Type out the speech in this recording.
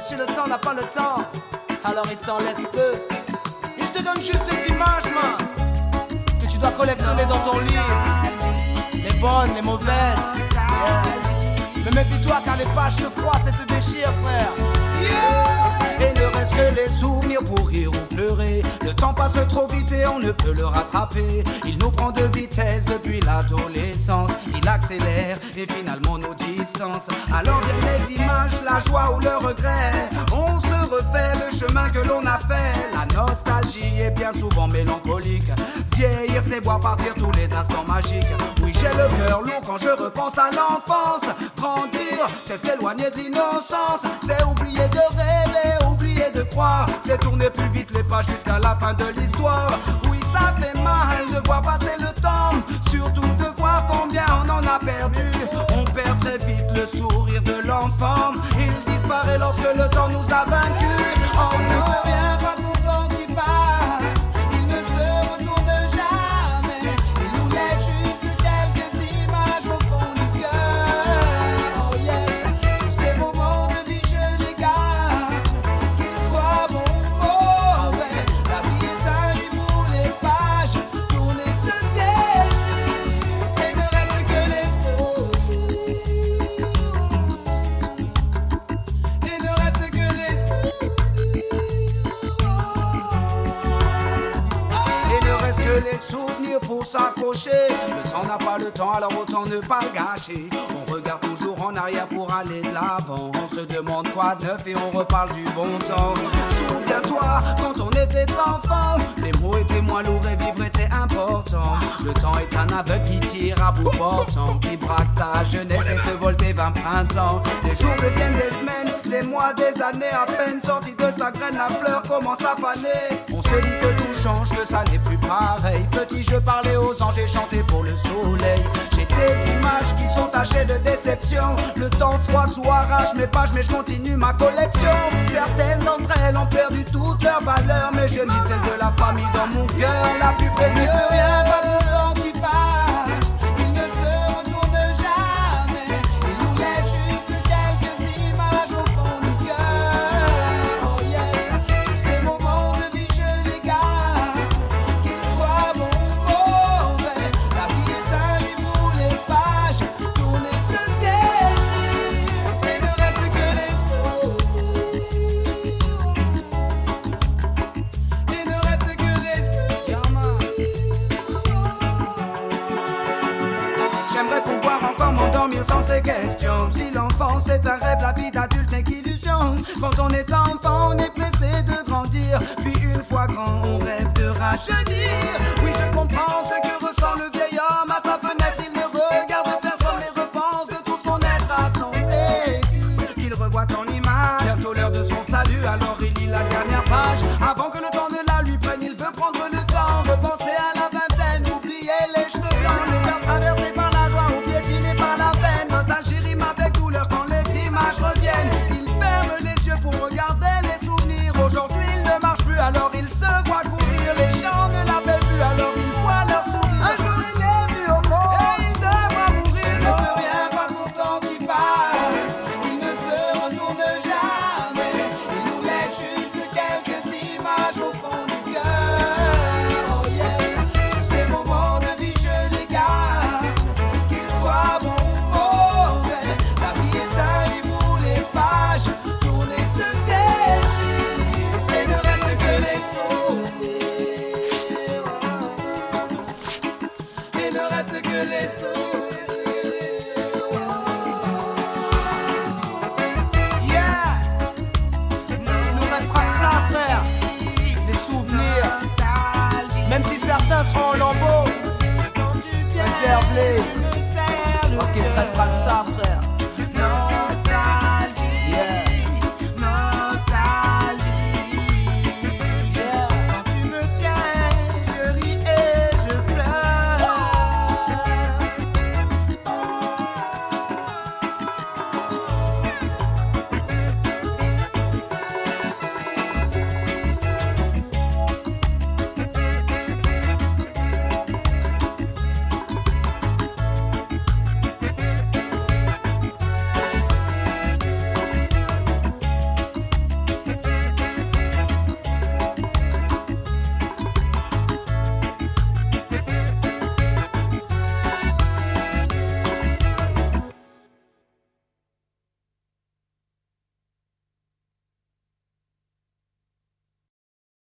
si le temps n'a pas le temps, alors il t'en laisse peu. Il te donne juste des images, man, que tu dois collectionner dans ton livre. Les bonnes, les mauvaises. Yeah. Mais méfie-toi car les pages se froissent et se déchirent, frère. Yeah. Et ne reste que les souvenirs pour rire ou pleurer. Le temps passe trop vite et on ne peut le rattraper. Il nous prend de vitesse depuis l'adolescence. Il accélère et finalement nous distance. Alors viennent les images, la joie ou le regret. On se refait le chemin que l'on a fait. La nostalgie est bien souvent mélancolique. Vieillir c'est voir partir tous les instants magiques. Oui, j'ai le cœur lourd quand je repense à l'enfance. Grandir, c'est s'éloigner de l'innocence. C'est oublier de rêver, oublier de croire. C'est tourner plus vite les pages jusqu'à la fin de l'histoire. Oui, ça fait mal de voir passer le temps. Surtout de voir combien on en a perdu. On perd très vite le sourire de l'enfant. Il disparaît lorsque le temps nous a vaincus. On ne revient pas au temps qui passe. Il ne se retourne jamais. Il nous laisse juste quelques images au fond du cœur. Oh yes, tous ces moments de vie je les garde. Qu'ils soient bons ou mauvais, la vie est un livre où les pages tournent et se déchirent. Et ne reste que les souvenirs. Et ne reste que les Et ne reste que les souvenirs pour s'accrocher. Le temps n'a pas le temps, alors autant ne pas le gâcher. On regarde toujours en arrière pour aller de l'avant. On se demande quoi de neuf et on reparle du bon temps. Souviens-toi quand on était enfant, les mots étaient moins lourds et vivre était important. Le temps est un aveugle qui tire à bout portant, qui braque ta jeunesse et te vole tes 20 printemps. Les jours deviennent des semaines, les mois des années. À peine sorti de sa graine, la fleur commence à faner. On se dit que tout change, que ça n'est plus pareil. Petit, je parlais aux anges et chantais pour le soleil. J'ai des images qui sont tachées de déception. Le temps froid sous arrache mes pages, mais je continue ma collection. Certaines d'entre elles ont perdu toute leur valeur, mais j'ai mis celle de la famille dans mon cœur, la plus précieuse. Ne rien pas tout le temps qui passe. Il ne se retourne jamais. Il nous laisse juste quelques images au fond du cœur. Oh yes, tous ces moments de vie je les garde. Qu'ils soient bons ou mauvais, la vie est un livre où les pages tournent et se déchirent. Et ne reste que les souvenirs. Et ne reste que les souvenirs. J'aimerais pouvoir encore m'endormir sans ces questions. Si l'enfance est un rêve, la vie d'adulte n'est qu'illusion. Quand on est enfant, on est pressé de grandir. Puis une fois grand, on rêve de rajeunir. Oui, je comprends ce que ressent le vieil homme. À sa fenêtre, il ne regarde personne, mais repense de tout son être à son vécu. Il revoit ton image, bientôt l'heure de son salut. Alors il lit la dernière page. Avant que le temps de la lui prenne, il veut prendre le temps. Repenser à la vingtaine, oublier les cheveux blancs. Le cœur traversé par la joie ou piétiné par la peine. Nostalgie rime avec douleur quand les images reviennent. Il ferme les yeux pour regarder les souvenirs. Aujourd'hui il ne marche plus, alors il se voit courir. Les gens ne l'appellent plus, alors il voit leur sourire. Un jour il est vu au monde et il devra mourir. Ne peut rien pas son temps qui passe. Il ne se retourne jamais. Il nous laisse juste quelques images au fond du cœur. Oh yes, tous ces moments de vie je les garde. Qu'ils soient bons ou mauvais, la vie est un livre où les pages tournent et se déchirent. Et ne reste que les souvenirs. Et ne reste que les souvenirs. Yeah! Il nous restera que ça, frère. Les souvenirs. Même si certains seront en lambeaux, réserve-les. Parce qu'il ne restera que ça, frère.